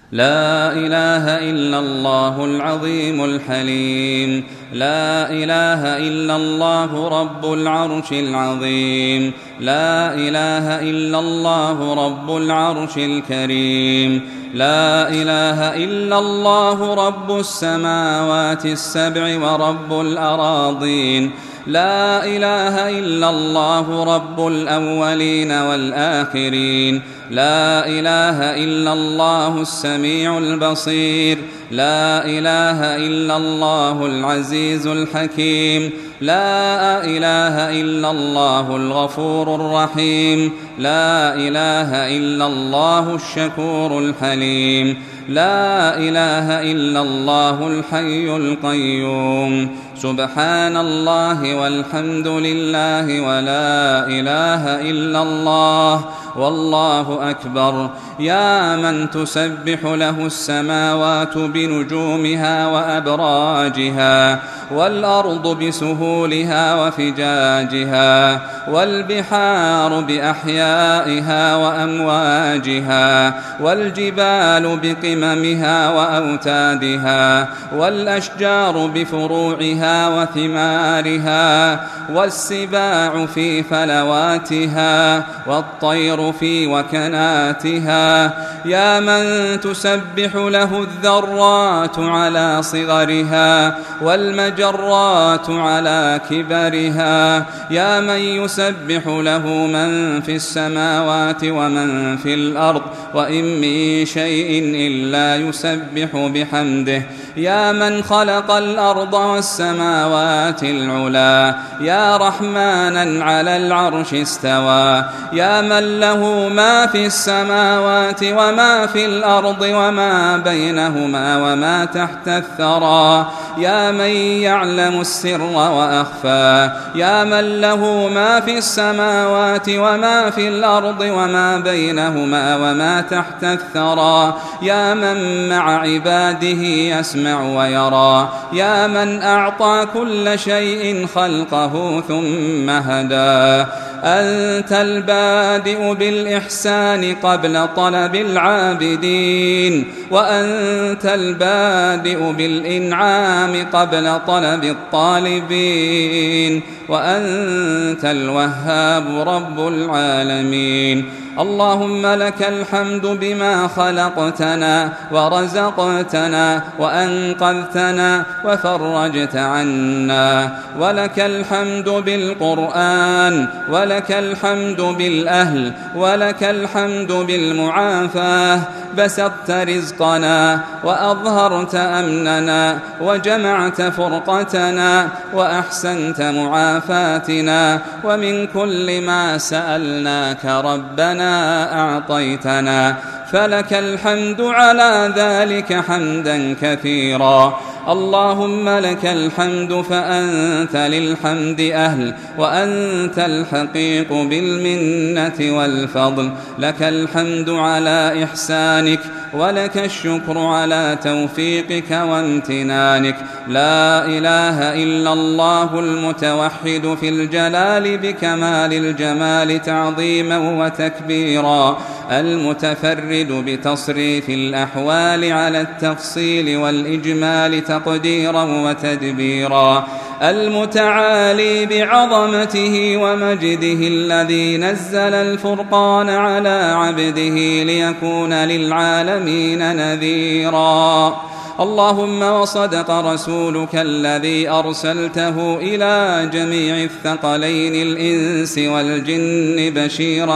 لا إله إلا الله العظيم الحليم. لا إله إلا الله رب العرش العظيم. لا إله إلا الله رب العرش الكريم. لا إله إلا الله رب السماوات السبع ورب الأراضين. لا إله إلا الله رب الأولين والآخرين. لا إله إلا الله السميع البصير. لا إله إلا الله العزيز الحكيم. لا إله إلا الله الغفور الرحيم. لا إله إلا الله الشكور الحليم. لا إله إلا الله الحي القيوم. سبحان الله والحمد لله ولا إله إلا الله والله أكبر. يا من تسبح له السماوات بنجومها وأبراجها، والأرض بسهولها وفجاجها، والبحار بأحيائها وأمواجها، والجبال بقممها وأوتادها، والأشجار بفروعها وثمارها، والسباع في فلواتها، والطير في وكناتها. يا من تسبح له الذرات على صغرها، والمجرات على كبرها. يا من يسبح له من في السماوات ومن في الأرض، وإن من شيء إلا يسبح بحمده. يا من خلق الأرض والسماوات العلا. يا رحمنا على العرش استوى. يا من له ما في السماوات وما في الأرض وما بينهما وما تحت الثرى. يا من يعلم السر وأخفى. يا من له ما في السماوات وما في الأرض وما بينهما وما تحت الثرى. يا من مع عباده يسمع ويرى. يا من أعطى كل شيء خلقه ثم هدى. أنت البادئ بالإحسان قبل طلب العابدين، وأنت البادئ بالإنعام قبل طلب الطالبين، وأنت الوهاب رب العالمين. اللهم لك الحمد بما خلقتنا ورزقتنا وأنقذتنا وفرجت عنا، ولك الحمد بالقرآن، ولك الحمد بالأهل، ولك الحمد بالمعافاة. بسطت رزقنا وأظهرت أمننا وجمعت فرقتنا وأحسنت معافاتنا، ومن كل ما سألناك ربنا أعطيتنا، فلك الحمد على ذلك حمدا كثيرا. اللهم لك الحمد فأنت للحمد أهل، وأنت الحقيق بالمنة والفضل. لك الحمد على إحسانك، ولك الشكر على توفيقك وامتنانك. لا إله إلا الله المتوحد في الجلال بكمال الجمال تعظيما وتكبيرا، المتفرد بتصريف الأحوال على التفصيل والإجمال تقديرا وتدبيرا، المتعالي بعظمته ومجده، الذي نزل الفرقان على عبده ليكون للعالمين نذيرا. اللهم وصدق رسولك الذي أرسلته إلى جميع الثقلين الإنس والجن بشيرا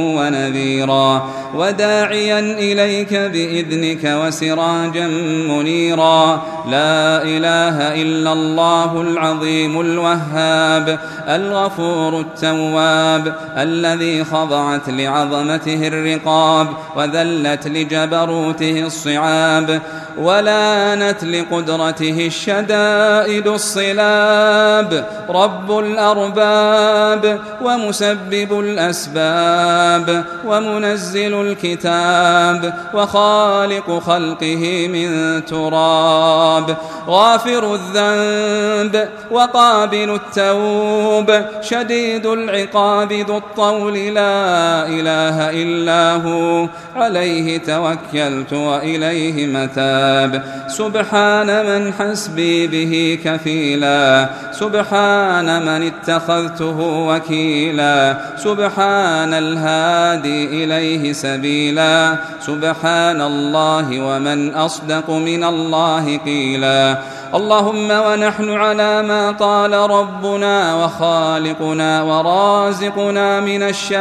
ونذيرا، وداعيا إليك بإذنك وسراجا منيرا. لا إله إلا الله العظيم الوهاب الغفور التواب، الذي خضعت لعظمته الرقاب وذلت لجبروته الصعاب، ولا وكانت لقدرته الشدائد الصلاب، رب الأرباب ومسبب الأسباب ومنزل الكتاب وخالق خلقه من تراب، غافر الذنب وقابل التوب، شديد العقاب ذو الطول، لا إله إلا هو، عليه توكلت وإليه متاب. سبحان من حسبي به كفيلا، سبحان من اتخذته وكيلا، سبحان الهادي إليه سبيلا، سبحان الله ومن أصدق من الله قيلا. اللهم ونحن على ما قال ربنا وخالقنا ورازقنا من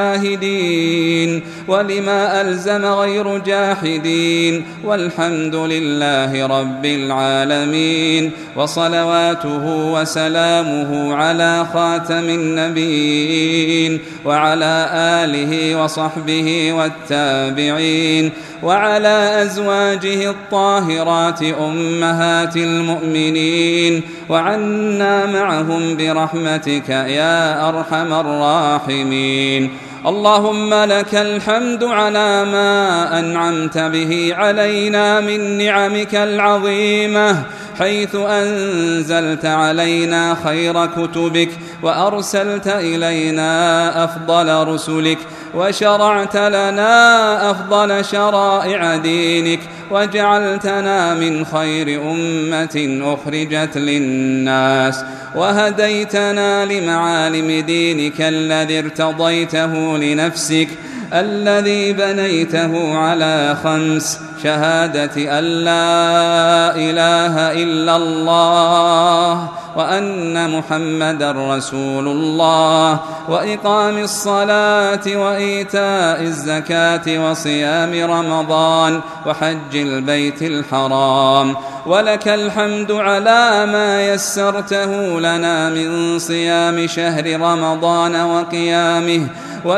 الشاهدين، ولما ألزم غير جاحدين، والحمد لله رب العالمين، وصلواته وسلامه على خاتم النبيين وعلى آله وصحبه والتابعين وعلى أزواجه الطاهرات أمهات المؤمنين، وعنا معهم برحمتك يا أرحم الراحمين. اللهم لك الحمد على ما أنعمت به علينا من نعمك العظيمة، حيث أنزلت علينا خير كتبك، وأرسلت إلينا أفضل رسلك، وشرعت لنا أفضل شرائع دينك، وجعلتنا من خير أمة أخرجت للناس، وهديتنا لمعالم دينك الذي ارتضيته لنفسك، الذي بنيته على 5: شهادة أن لا إله إلا الله وأن محمدا رسول الله، وإقام الصلاة وإيتاء الزكاة وصيام رمضان وحج البيت الحرام. ولك الحمد على ما يسرته لنا من صيام شهر رمضان وقيامه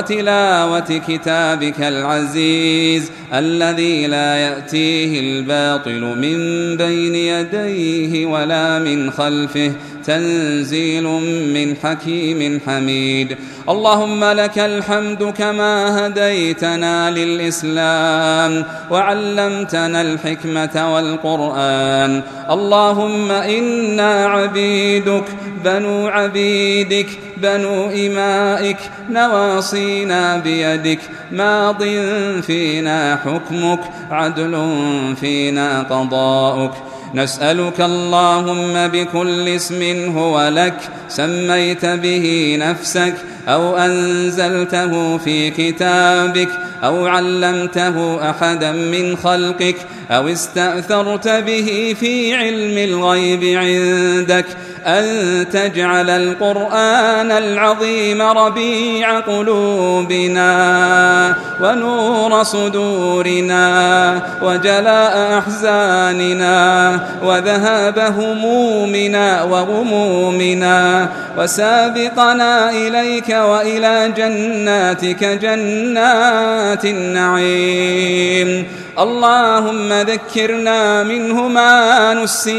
وتلاوة كتابك العزيز الذي لا يأتيه الباطل من بين يديه ولا من خلفه، تنزيل من حكيم حميد. اللهم لك الحمد كما هديتنا للإسلام وعلمتنا الحكمة والقرآن. اللهم إنا عبيدك بنو عبيدك بنو إمائك، نواصينا بيدك، ماض فينا حكمك، عدل فينا قضاؤك. نسألك اللهم بكل اسم هو لك سميت به نفسك أو أنزلته في كتابك أو علمته أحدا من خلقك أو استأثرت به في علم الغيب عندك، أن تجعل القرآن العظيم ربيع قلوبنا ونور صدورنا وجلاء أحزاننا وذهاب همومنا وغمومنا، وسابقنا إليك وإلى جناتك جنات النعيم. اللهم ذكرنا منه ما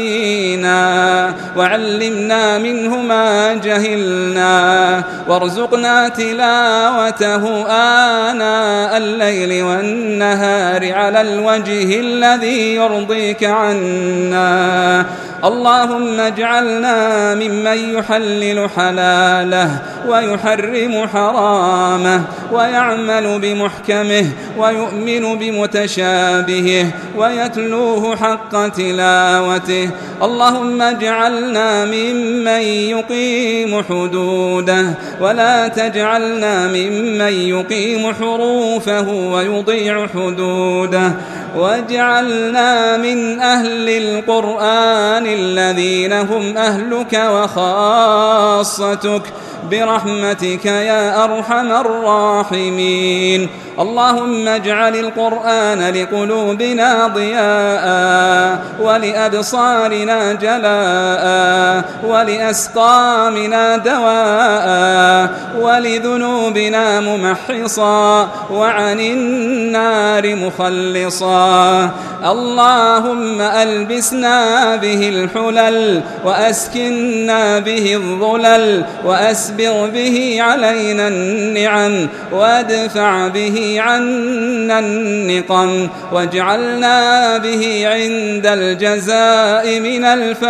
نسينا، وعلمنا منه ما جهلنا، وارزقنا تلاوته آناء الليل والنهار على الوجه الذي يرضيك عنا. اللهم اجعلنا ممن يحلل حلاله ويحرم حرامه، ويعمل بمحكمه ويؤمن بمتشابهه ويتلوه حق تلاوته. اللهم اجعلنا ممن يقيم حدوده، ولا تجعلنا ممن يقيم حروفه ويضيع حدوده. واجعلنا من أهل القرآن الذين هم أهلك وخاصتك، برحمتك يا أرحم الراحمين. اللهم اجعل القرآن لقلوبنا ضياء ولأبصارنا جلاء ولأسقامنا دواء ولذنوبنا ممحصا وعن النار مخلصا. اللهم ألبسنا به الحلل وأسكننا به الظلل وأسبغ به علينا النعم وادفع به عنا النقم واجعلنا به عند الجزاء من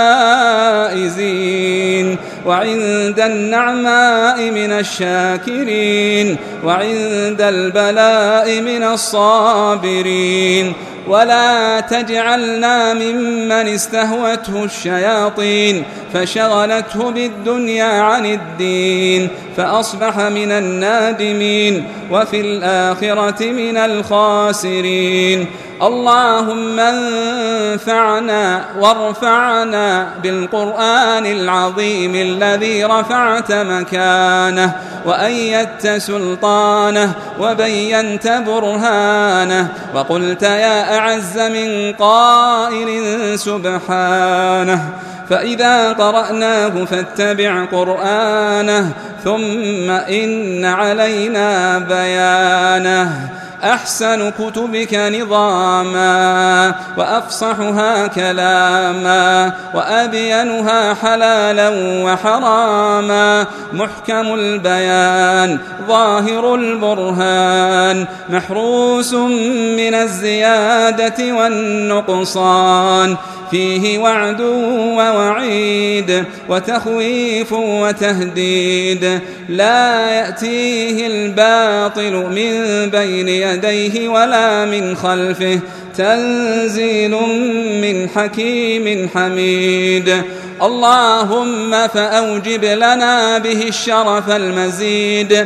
الفائزين وعند النعماء من الشاكرين وعند البلاء من الصابرين. ولا تجعلنا ممن استهوته الشياطين فشغلته بالدنيا عن الدين فأصبح من النادمين وفي الآخرة من الخاسرين. اللهم انفعنا وارفعنا بالقرآن العظيم الذي رفعت مكانه وأيدت سلطانه وبينت برهانه وقلت يا أعز من قائل سبحانه. فإذا قرأناه فاتبع قرآنه ثم إن علينا بيانه. أحسن كتبك نظاما وأفصحها كلاما وأبينها حلالا وحراما محكم البيان ظاهر البرهان محروس من الزيادة والنقصان فيه وعد ووعيد وتخويف وتهديد لا يأتيه الباطل من بين يديه ولا من خلفه تنزيل من حكيم حميد. اللهم فأوجب لنا به الشرف المزيد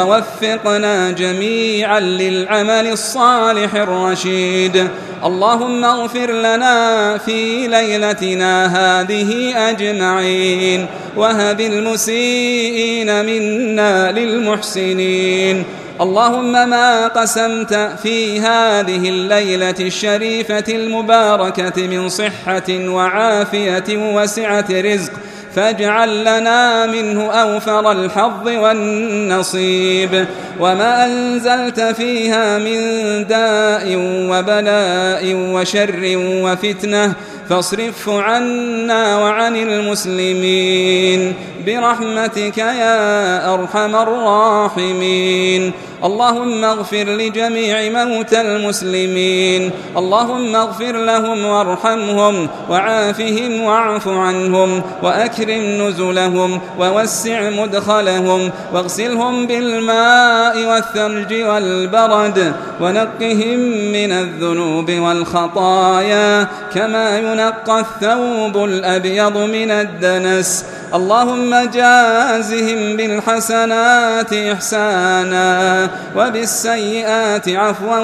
ووفقنا جميعا للعمل الصالح الرشيد. اللهم اغفر لنا في ليلتنا هذه أجمعين وهب المسيئين منا للمحسنين. اللهم ما قسمت في هذه الليلة الشريفة المباركة من صحة وعافية وسعة رزق فاجعل لنا منه أوفر الحظ والنصيب. وما أنزلت فيها من داء وبلاء وشر وفتنة فاصرفه عنا وعن المسلمين برحمتك يا أرحم الراحمين. اللهم اغفر لجميع موتى المسلمين. اللهم اغفر لهم وارحمهم وعافهم واعف عنهم وأكرم نزلهم ووسع مدخلهم واغسلهم بالماء والثلج والبرد ونقهم من الذنوب والخطايا كما ينقى الثوب الأبيض من الدنس. اللهم جازهم بالحسنات إحسانا وبالسيئات عفوا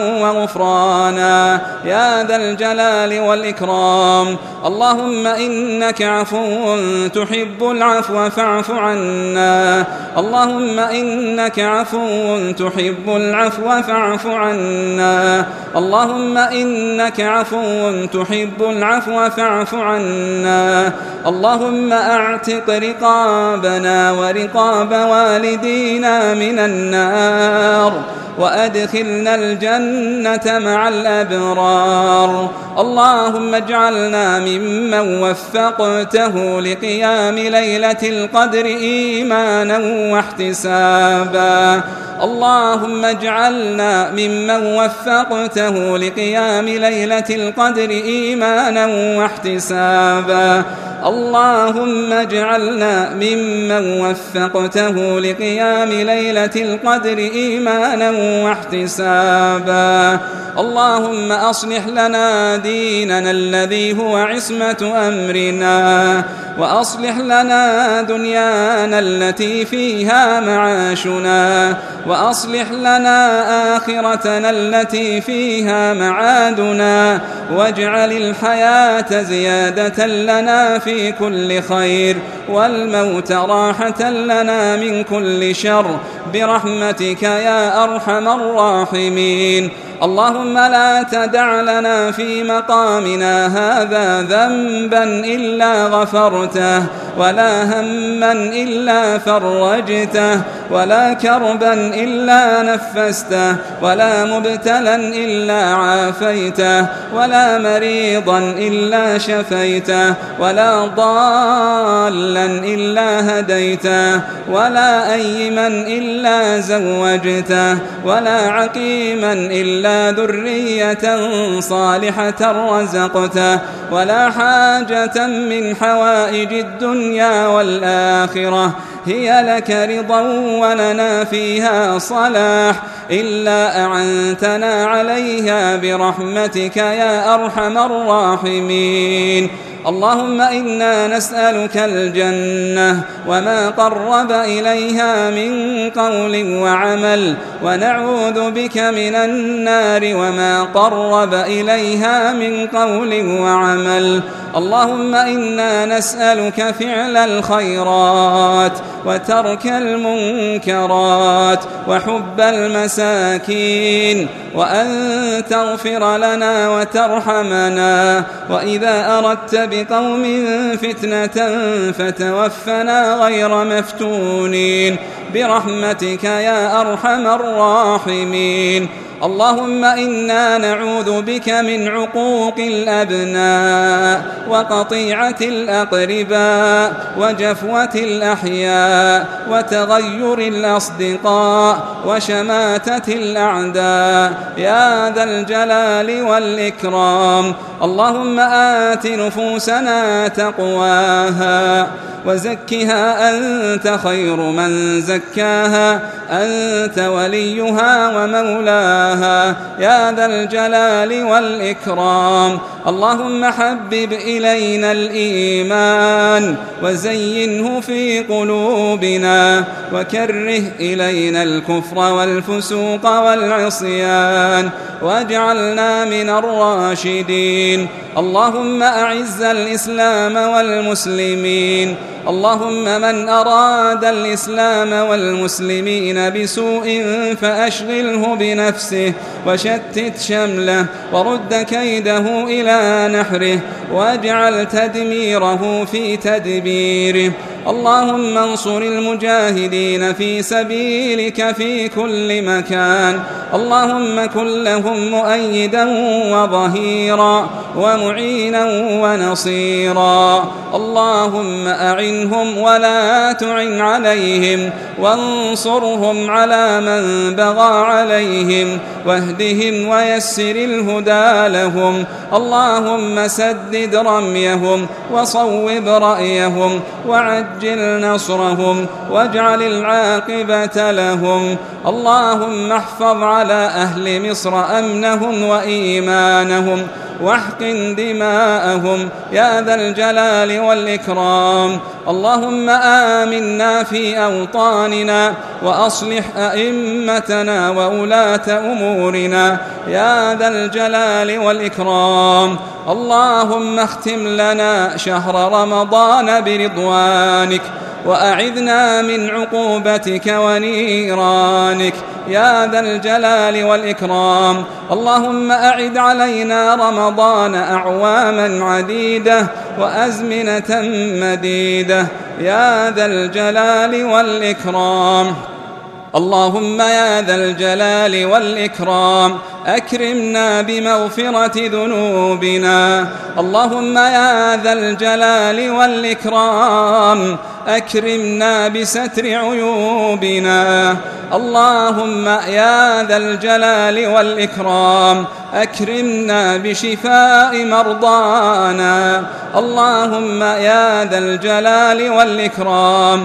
وغفرانا يا ذا الجلال والإكرام. اللهم إنك عفو تحب العفو فاعف عنا. اللهم إنك عفو تحب العفو فاعف عنا. اللهم إنك عفو تحب العفو فاعف عنا. اللهم أعتق رقابنا ورقاب والدينا من النار وأدخلنا الجنة مع الأبرار. اللهم اجعلنا ممن وفقته لقيام ليلة القدر إيمانا واحتسابا. اللهم اجعلنا ممن وفقته لقيام ليلة القدر إيمانا واحتسابا. اللهم اجعلنا ممن وفقته لقيام ليلة القدر إيمانا واحتسابا. اللهم أصلح لنا ديننا الذي هو عصمة أمرنا، وأصلح لنا دنيانا التي فيها معاشنا، وأصلح لنا آخرتنا التي فيها معادنا، واجعل الحياة زيادة لنا في كل خير، والموت راحة لنا من كل شر، برحمتك يا أرحم الراحمين. اللهم لا تدع لنا في مقامنا هذا ذنبا إلا غفرته، ولا هما إلا فرجته، ولا كربا إلا نفسته، ولا مبتلا إلا عافيته، ولا مريضا إلا شفيته، ولا ضالا إلا هديته، ولا أيما إلا زوجته، ولا عقيما إلا ذرية صالحة رزقته، ولا حاجة من حوائج الدنيا والآخرة هي لك رضا ولنا فيها صلاح إلا أعنتنا عليها برحمتك يا أرحم الراحمين. اللهم إنا نسألك الجنة وما قرب إليها من قول وعمل، ونعوذ بك من النار وما قرب إليها من قول وعمل. اللهم إنا نسألك فعل الخيرات وترك المنكرات وحب المساكين، وأن تغفر لنا وترحمنا، وإذا أردت بقوم فتنة فتوفنا غير مفتونين برحمتك يا أرحم الراحمين. اللهم إنا نعوذ بك من عقوق الأبناء وقطيعة الأقرباء وجفوة الأحياء وتغير الأصدقاء وشماتة الأعداء يا ذا الجلال والإكرام. اللهم آت نفوسنا تقواها وزكها أنت خير من زكاها، أنت وليها ومولاها يا ذا الجلال والإكرام. اللهم حبب إلينا الإيمان وزينه في قلوبنا، وكره إلينا الكفر والفسوق والعصيان، واجعلنا من الراشدين. اللهم أعز الإسلام والمسلمين. اللهم من أراد الإسلام والمسلمين بسوء فأشغله بنفسه وشتت شمله، ورد كيده إلى نحره، واجعل تدميره في تدبيره. اللهم انصر المجاهدين في سبيلك في كل مكان. اللهم كن لهم مؤيدا وظهيرا ومعينا ونصيرا. اللهم أعنهم ولا تعن عليهم، وانصرهم على من بغى عليهم، واهدهم ويسر الهدى لهم. اللهم سدد رميهم وصوب رأيهم وعجل نصرهم، واجعل العاقبة لهم. اللهم احفظ على أهل مصر أمنهم وإيمانهم، واحقن دماءهم يا ذا الجلال والإكرام. اللهم آمنا في أوطاننا، وأصلح أئمتنا وولاة أمورنا يا ذا الجلال والإكرام. اللهم اختم لنا شهر رمضان برضوانك، وأعذنا من عقوبتك ونيرانك يا ذا الجلال والإكرام. اللهم أعد علينا رمضان أعواما عديدة وأزمنة مديدة يا ذا الجلال والإكرام. اللهم يا ذا الجلال والإكرام أكرمنا بمغفرة ذنوبنا. اللهم يا ذا الجلال والإكرام أكرمنا بستر عيوبنا. اللهم يا ذا الجلال والإكرام أكرمنا بشفاء مرضانا. اللهم يا ذا الجلال والإكرام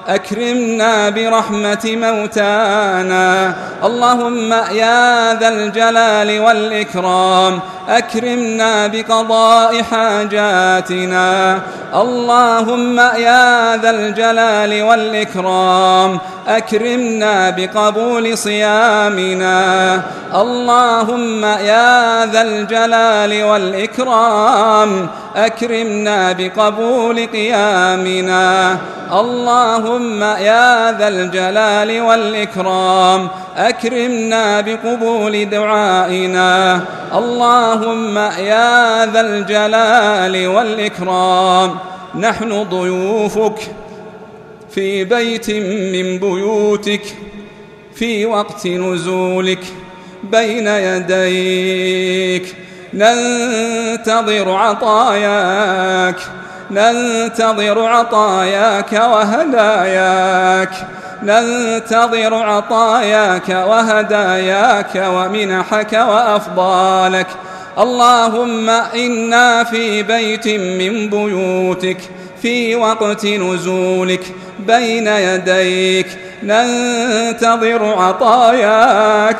أكرمنا برحمة موتانا. اللهم يا ذا الجلال والإكرام أكرمنا بقضاء حاجاتنا. اللهم يا ذا الجلال والإكرام أكرمنا بقبول صيامنا. اللهم يا ذا الجلال والإكرام أكرمنا بقبول قيامنا. اللهم يا ذا الجلال والإكرام أكرمنا بقبول دعائنا. اللهم يا ذا الجلال والإكرام نحن ضيوفك في بيت من بيوتك في وقت نزولك بين يديك، ننتظر عطاياك، ننتظر عطاياك وهداياك، ننتظر عطاياك وهداياك ومنحك وأفضالك. اللهم إنا في بيت من بيوتك في وقت نزولك بين يديك، ننتظر عطاياك،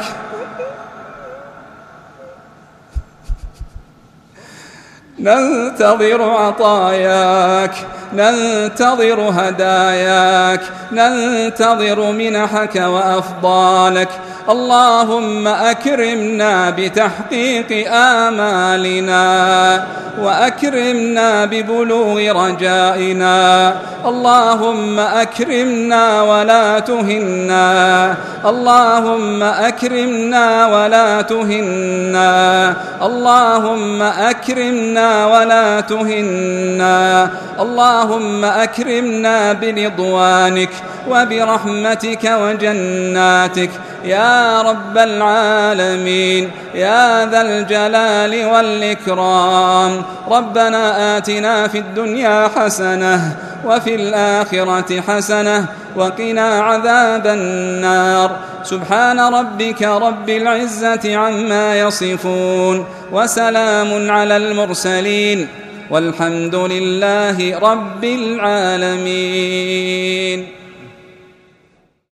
ننتظر عطاياك، ننتظر هداياك، ننتظر منحك وأفضالك. اللهم أكرمنا بتحقيق آمالنا وأكرمنا ببلوغ رجائنا. اللهم أكرمنا ولا تهنا، اللهم أكرمنا ولا تهنا، اللهم أكرمنا ولا تهنا. اللهم أكرمنا برضوانك وبرحمتك وجناتك يا رب العالمين يا ذا الجلال والإكرام. ربنا آتنا في الدنيا حسنة وفي الآخرة حسنة وقنا عذاب النار. سبحان ربك رب العزة عما يصفون وسلام على المرسلين والحمد لله رب العالمين.